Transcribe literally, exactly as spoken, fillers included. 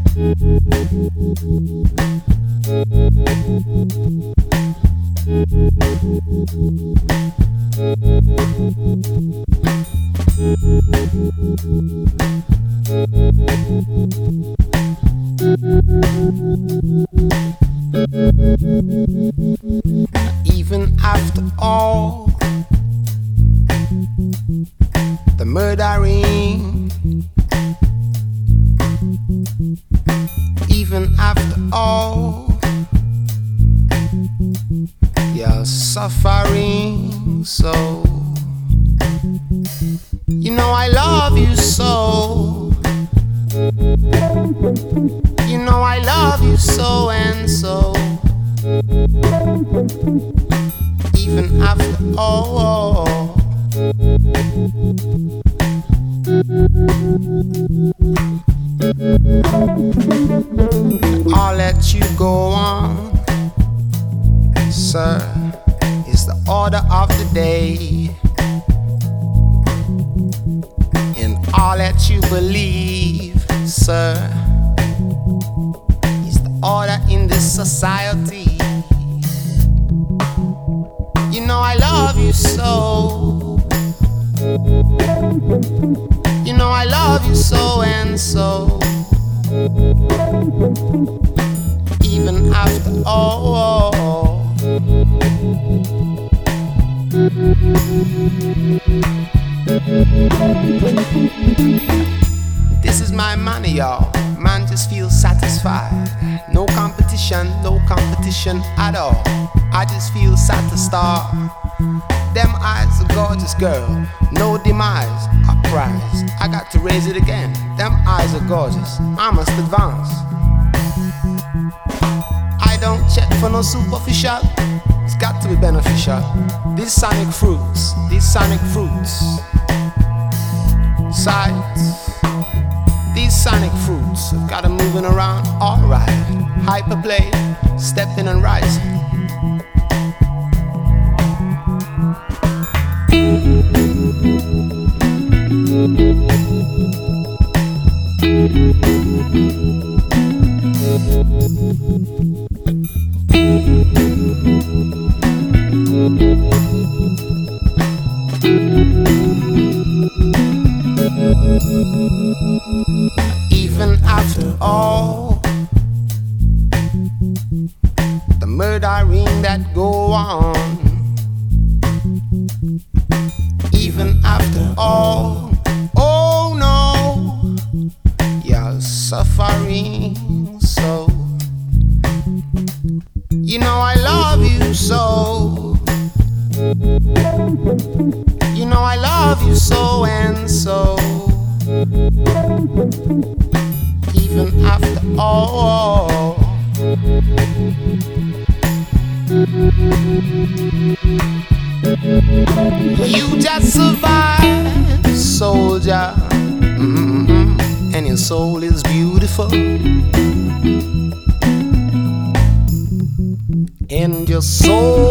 Even after all the murdering, even after all your suffering, so you know I love you so. You know I love you so and so. Even after all, I'll let you go on, sir. It's the order of the day, and I'll let you believe, sir. It's the order in this society. You know I love you so. You know I love you so and so. Even after all, this is my money, y'all. Man just feels satisfied. No competition, no competition at all. I just feel satisfied. Them eyes, a gorgeous girl. No demise, a prize. I got to raise it again. Them eyes are gorgeous. I must advance. I don't check for no superficial. It's got to be beneficial. These sonic fruits, these sonic fruits. Sights. These sonic fruits have got 'em moving around, alright. Hyperplay, stepping and rising. Even after all the murdering that go on, even after all, oh no, you're suffering so. You know I love you so. You know I love you so and so. Even after all, you just survived, soldier. Mm-hmm. And your soul is beautiful, and your soul